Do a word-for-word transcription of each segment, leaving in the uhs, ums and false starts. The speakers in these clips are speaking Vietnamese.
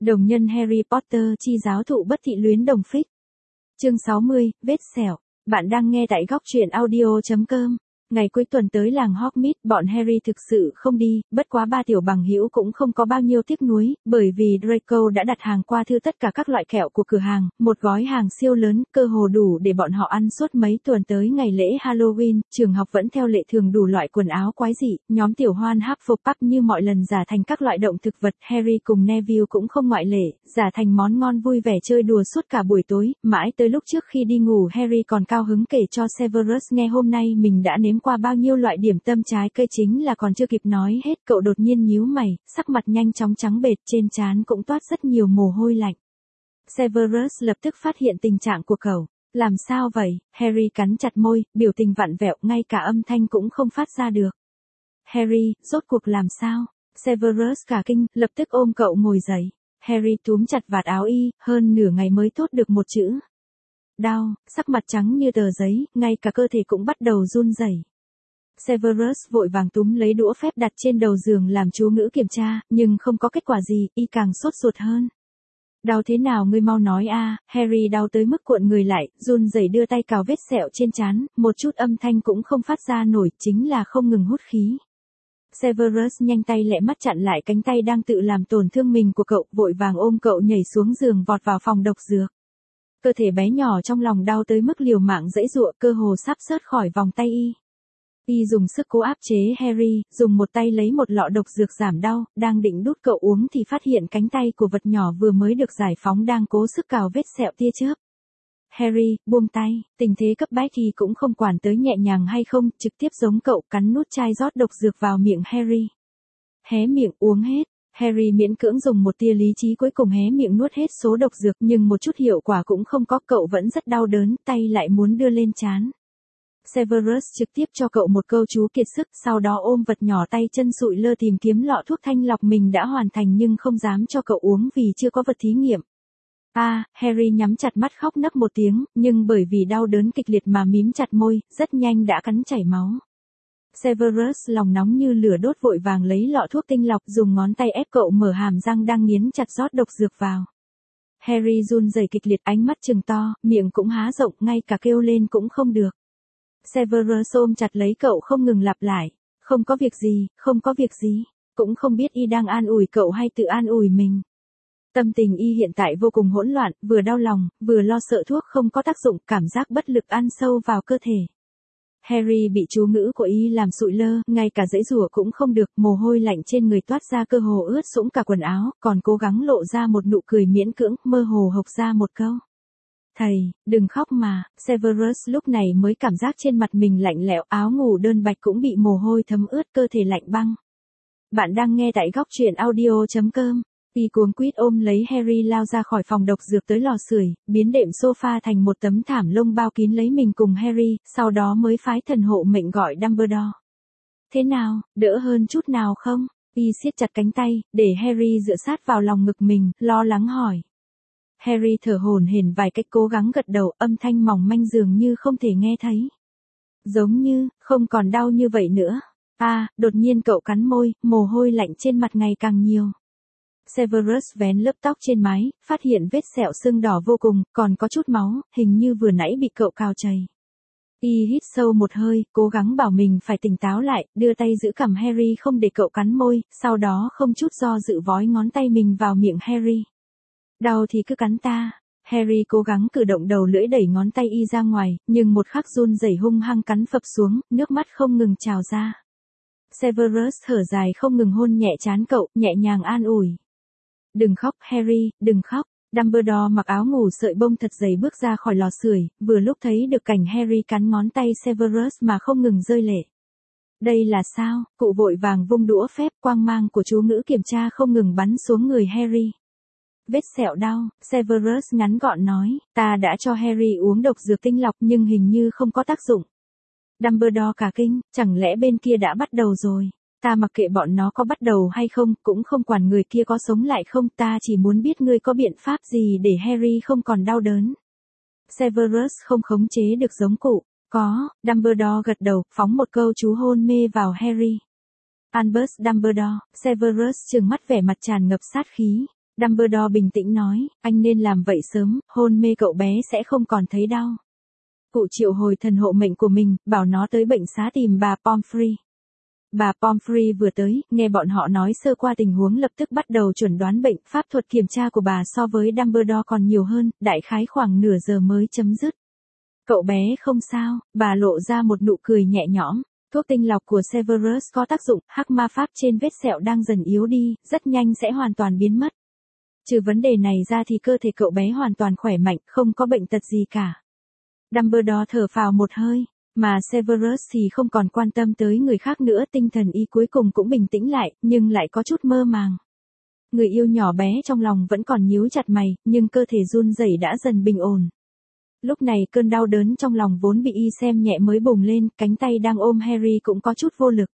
Đồng nhân Harry Potter chi giáo thụ bất thị luyến đồng phích. Chương sáu mươi, vết sẹo. Bạn đang nghe tại góc truyện audio chấm com. Ngày cuối tuần tới làng Hogsmeade, bọn Harry thực sự không đi, bất quá ba tiểu bằng hữu cũng không có bao nhiêu tiếc nuối, bởi vì Draco đã đặt hàng qua thư tất cả các loại kẹo của cửa hàng, một gói hàng siêu lớn, cơ hồ đủ để bọn họ ăn suốt mấy tuần tới ngày lễ Halloween. Trường học vẫn theo lệ thường đủ loại quần áo quái dị, nhóm tiểu hoan Hufflepuff như mọi lần giả thành các loại động thực vật, Harry cùng Neville cũng không ngoại lệ, giả thành món ngon vui vẻ chơi đùa suốt cả buổi tối, mãi tới lúc trước khi đi ngủ Harry còn cao hứng kể cho Severus nghe hôm nay mình đã nếm qua bao nhiêu loại điểm tâm trái cây, chính là còn chưa kịp nói hết, cậu đột nhiên nhíu mày, sắc mặt nhanh chóng trắng bệch, trên trán cũng toát rất nhiều mồ hôi lạnh. Severus lập tức phát hiện tình trạng của cậu. Làm sao vậy? Harry cắn chặt môi, biểu tình vặn vẹo, ngay cả âm thanh cũng không phát ra được. Harry, rốt cuộc làm sao? Severus cả kinh, lập tức ôm cậu ngồi dậy. Harry túm chặt vạt áo y, hơn nửa ngày mới thốt được một chữ. Đau, sắc mặt trắng như tờ giấy, ngay cả cơ thể cũng bắt đầu run rẩy. Severus vội vàng túm lấy đũa phép đặt trên đầu giường làm chú ngữ kiểm tra, nhưng không có kết quả gì, y càng sốt ruột hơn. Đau thế nào ngươi mau nói a? Harry đau tới mức cuộn người lại, run rẩy đưa tay cào vết sẹo trên trán, một chút âm thanh cũng không phát ra nổi, chính là không ngừng hút khí. Severus nhanh tay lẹ mắt chặn lại cánh tay đang tự làm tổn thương mình của cậu, vội vàng ôm cậu nhảy xuống giường vọt vào phòng độc dược. Cơ thể bé nhỏ trong lòng đau tới mức liều mạng giãy giụa, cơ hồ sắp xớt khỏi vòng tay y. Y dùng sức cố áp chế Harry, dùng một tay lấy một lọ độc dược giảm đau, đang định đút cậu uống thì phát hiện cánh tay của vật nhỏ vừa mới được giải phóng đang cố sức cào vết sẹo tia chớp. Harry, buông tay, tình thế cấp bách thì cũng không quản tới nhẹ nhàng hay không, trực tiếp giống cậu cắn nút chai rót độc dược vào miệng Harry. Hé miệng uống hết. Harry miễn cưỡng dùng một tia lý trí cuối cùng hé miệng nuốt hết số độc dược, nhưng một chút hiệu quả cũng không có, cậu vẫn rất đau đớn, tay lại muốn đưa lên trán. Severus trực tiếp cho cậu một câu chú kiệt sức, sau đó ôm vật nhỏ tay chân sụi lơ tìm kiếm lọ thuốc thanh lọc mình đã hoàn thành nhưng không dám cho cậu uống vì chưa có vật thí nghiệm. A, à, Harry nhắm chặt mắt khóc nấc một tiếng, nhưng bởi vì đau đớn kịch liệt mà mím chặt môi, rất nhanh đã cắn chảy máu. Severus lòng nóng như lửa đốt vội vàng lấy lọ thuốc tinh lọc, dùng ngón tay ép cậu mở hàm răng đang nghiến chặt rót độc dược vào. Harry run rẩy kịch liệt, ánh mắt trừng to, miệng cũng há rộng, ngay cả kêu lên cũng không được. Severus ôm chặt lấy cậu không ngừng lặp lại, không có việc gì, không có việc gì, cũng không biết y đang an ủi cậu hay tự an ủi mình. Tâm tình y hiện tại vô cùng hỗn loạn, vừa đau lòng, vừa lo sợ thuốc không có tác dụng, cảm giác bất lực ăn sâu vào cơ thể. Harry bị chú ngữ của y làm sụi lơ, ngay cả giãy giụa cũng không được, mồ hôi lạnh trên người toát ra, cơ hồ ướt sũng cả quần áo, còn cố gắng lộ ra một nụ cười miễn cưỡng, mơ hồ hộc ra một câu. Thầy, đừng khóc mà. Severus lúc này mới cảm giác trên mặt mình lạnh lẽo, áo ngủ đơn bạch cũng bị mồ hôi thấm ướt, cơ thể lạnh băng. Bạn đang nghe tại góc truyện audio chấm com. Y cuống quýt ôm lấy Harry lao ra khỏi phòng độc dược tới lò sưởi, biến đệm sofa thành một tấm thảm lông bao kín lấy mình cùng Harry, sau đó mới phái thần hộ mệnh gọi Dumbledore. Thế nào, đỡ hơn chút nào không? Y siết chặt cánh tay, để Harry dựa sát vào lòng ngực mình, lo lắng hỏi. Harry thở hổn hển vài cách, cố gắng gật đầu, âm thanh mỏng manh dường như không thể nghe thấy. Giống như, không còn đau như vậy nữa. A, à, đột nhiên cậu cắn môi, mồ hôi lạnh trên mặt ngày càng nhiều. Severus vén lớp tóc trên mái, phát hiện vết sẹo sưng đỏ vô cùng, còn có chút máu, hình như vừa nãy bị cậu cào chảy. Y hít sâu một hơi, cố gắng bảo mình phải tỉnh táo lại, đưa tay giữ cằm Harry không để cậu cắn môi, sau đó không chút do dự vói ngón tay mình vào miệng Harry. Đau thì cứ cắn ta. Harry cố gắng cử động đầu lưỡi đẩy ngón tay y ra ngoài, nhưng một khắc run rẩy hung hăng cắn phập xuống, nước mắt không ngừng trào ra. Severus thở dài không ngừng hôn nhẹ trán cậu, nhẹ nhàng an ủi. Đừng khóc Harry, đừng khóc. Dumbledore mặc áo ngủ sợi bông thật dày bước ra khỏi lò sưởi, vừa lúc thấy được cảnh Harry cắn ngón tay Severus mà không ngừng rơi lệ. Đây là sao? Cụ vội vàng vung đũa phép, quang mang của chú ngữ kiểm tra không ngừng bắn xuống người Harry. Vết sẹo đau, Severus ngắn gọn nói, ta đã cho Harry uống độc dược tinh lọc nhưng hình như không có tác dụng. Dumbledore cả kinh, chẳng lẽ bên kia đã bắt đầu rồi? Ta mặc kệ bọn nó có bắt đầu hay không, cũng không quản người kia có sống lại không, ta chỉ muốn biết ngươi có biện pháp gì để Harry không còn đau đớn. Severus không khống chế được giống cụ. Có, Dumbledore gật đầu, phóng một câu chú hôn mê vào Harry. Albus Dumbledore, Severus trừng mắt vẻ mặt tràn ngập sát khí. Dumbledore bình tĩnh nói, anh nên làm vậy sớm, hôn mê cậu bé sẽ không còn thấy đau. Cụ triệu hồi thần hộ mệnh của mình, bảo nó tới bệnh xá tìm bà Pomfrey. Bà Pomfrey vừa tới, nghe bọn họ nói sơ qua tình huống lập tức bắt đầu chuẩn đoán bệnh, pháp thuật kiểm tra của bà so với Dumbledore còn nhiều hơn, đại khái khoảng nửa giờ mới chấm dứt. Cậu bé không sao, bà lộ ra một nụ cười nhẹ nhõm. Thuốc tinh lọc của Severus có tác dụng, hắc ma pháp trên vết sẹo đang dần yếu đi, rất nhanh sẽ hoàn toàn biến mất. Trừ vấn đề này ra thì cơ thể cậu bé hoàn toàn khỏe mạnh, không có bệnh tật gì cả. Dumbledore thở phào một hơi, mà Severus thì không còn quan tâm tới người khác nữa, tinh thần y cuối cùng cũng bình tĩnh lại, nhưng lại có chút mơ màng. Người yêu nhỏ bé trong lòng vẫn còn nhíu chặt mày, nhưng cơ thể run rẩy đã dần bình ổn. Lúc này cơn đau đớn trong lòng vốn bị y xem nhẹ mới bùng lên, cánh tay đang ôm Harry cũng có chút vô lực.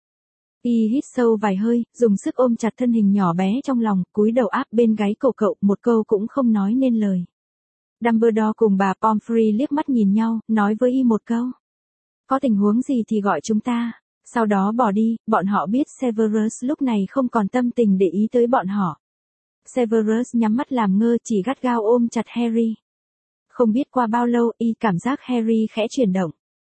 Y hít sâu vài hơi, dùng sức ôm chặt thân hình nhỏ bé trong lòng, cúi đầu áp bên gáy cổ cậu, một câu cũng không nói nên lời. Dumbledore cùng bà Pomfrey liếc mắt nhìn nhau, nói với y một câu. Có tình huống gì thì gọi chúng ta. Sau đó bỏ đi, bọn họ biết Severus lúc này không còn tâm tình để ý tới bọn họ. Severus nhắm mắt làm ngơ, chỉ gắt gao ôm chặt Harry. Không biết qua bao lâu, y cảm giác Harry khẽ chuyển động.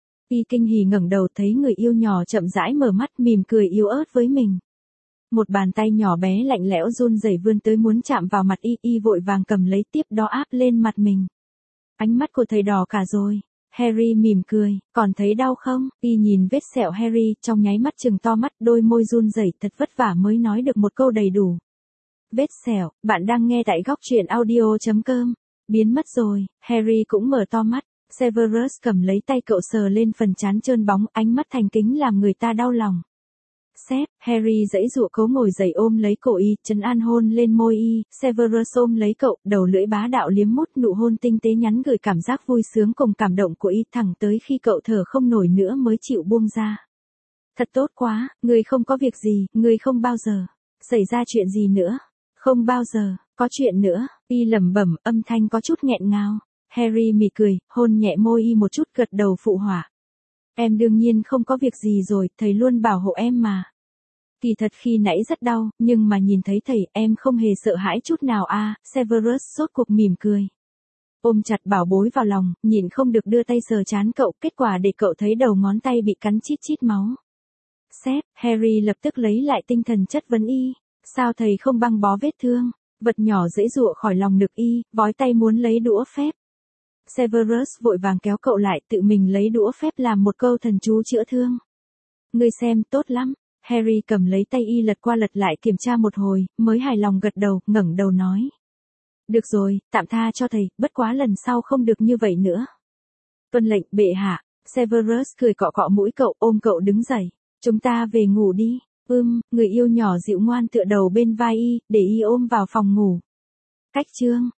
Y kinh hỉ ngẩng đầu thấy người yêu nhỏ chậm rãi mở mắt, mỉm cười yếu ớt với mình. Một bàn tay nhỏ bé lạnh lẽo run rẩy vươn tới muốn chạm vào mặt y, y vội vàng cầm lấy tiếp đó áp lên mặt mình. Ánh mắt của thầy đỏ cả rồi. Harry mỉm cười, còn thấy đau không? Y nhìn vết sẹo Harry, trong nháy mắt trừng to mắt, đôi môi run rẩy, thật vất vả mới nói được một câu đầy đủ. Vết sẹo, bạn đang nghe tại góc truyện audio chấm com. Biến mất rồi, Harry cũng mở to mắt. Severus cầm lấy tay cậu sờ lên phần trán trơn bóng, ánh mắt thành kính làm người ta đau lòng. Sếp, Harry giãy giụa cố ngồi dậy ôm lấy cổ y, trấn an hôn lên môi y, Severus ôm lấy cậu, đầu lưỡi bá đạo liếm mút nụ hôn tinh tế nhắn gửi cảm giác vui sướng cùng cảm động của y thẳng tới khi cậu thở không nổi nữa mới chịu buông ra. Thật tốt quá, người không có việc gì, người không bao giờ xảy ra chuyện gì nữa, không bao giờ có chuyện nữa, y lẩm bẩm, âm thanh có chút nghẹn ngào. Harry mỉm cười, hôn nhẹ môi y một chút, gật đầu phụ họa. Em đương nhiên không có việc gì rồi, thầy luôn bảo hộ em mà. Kỳ thật khi nãy rất đau, nhưng mà nhìn thấy thầy, em không hề sợ hãi chút nào a. À, Severus sốt cuộc mỉm cười. Ôm chặt bảo bối vào lòng, nhìn không được đưa tay sờ trán cậu, kết quả để cậu thấy đầu ngón tay bị cắn chít chít máu. Sếp, Harry lập tức lấy lại tinh thần chất vấn y. Sao thầy không băng bó vết thương? Vật nhỏ giãy giụa khỏi lòng ngực y, vói tay muốn lấy đũa phép. Severus vội vàng kéo cậu lại, tự mình lấy đũa phép làm một câu thần chú chữa thương. Ngươi xem, tốt lắm. Harry cầm lấy tay y lật qua lật lại kiểm tra một hồi, mới hài lòng gật đầu, ngẩng đầu nói. Được rồi, tạm tha cho thầy, bất quá lần sau không được như vậy nữa. Tuân lệnh, bệ hạ. Severus cười cọ cọ mũi cậu, ôm cậu đứng dậy. Chúng ta về ngủ đi. Ưm, người yêu nhỏ dịu ngoan tựa đầu bên vai y, để y ôm vào phòng ngủ. Cách chương.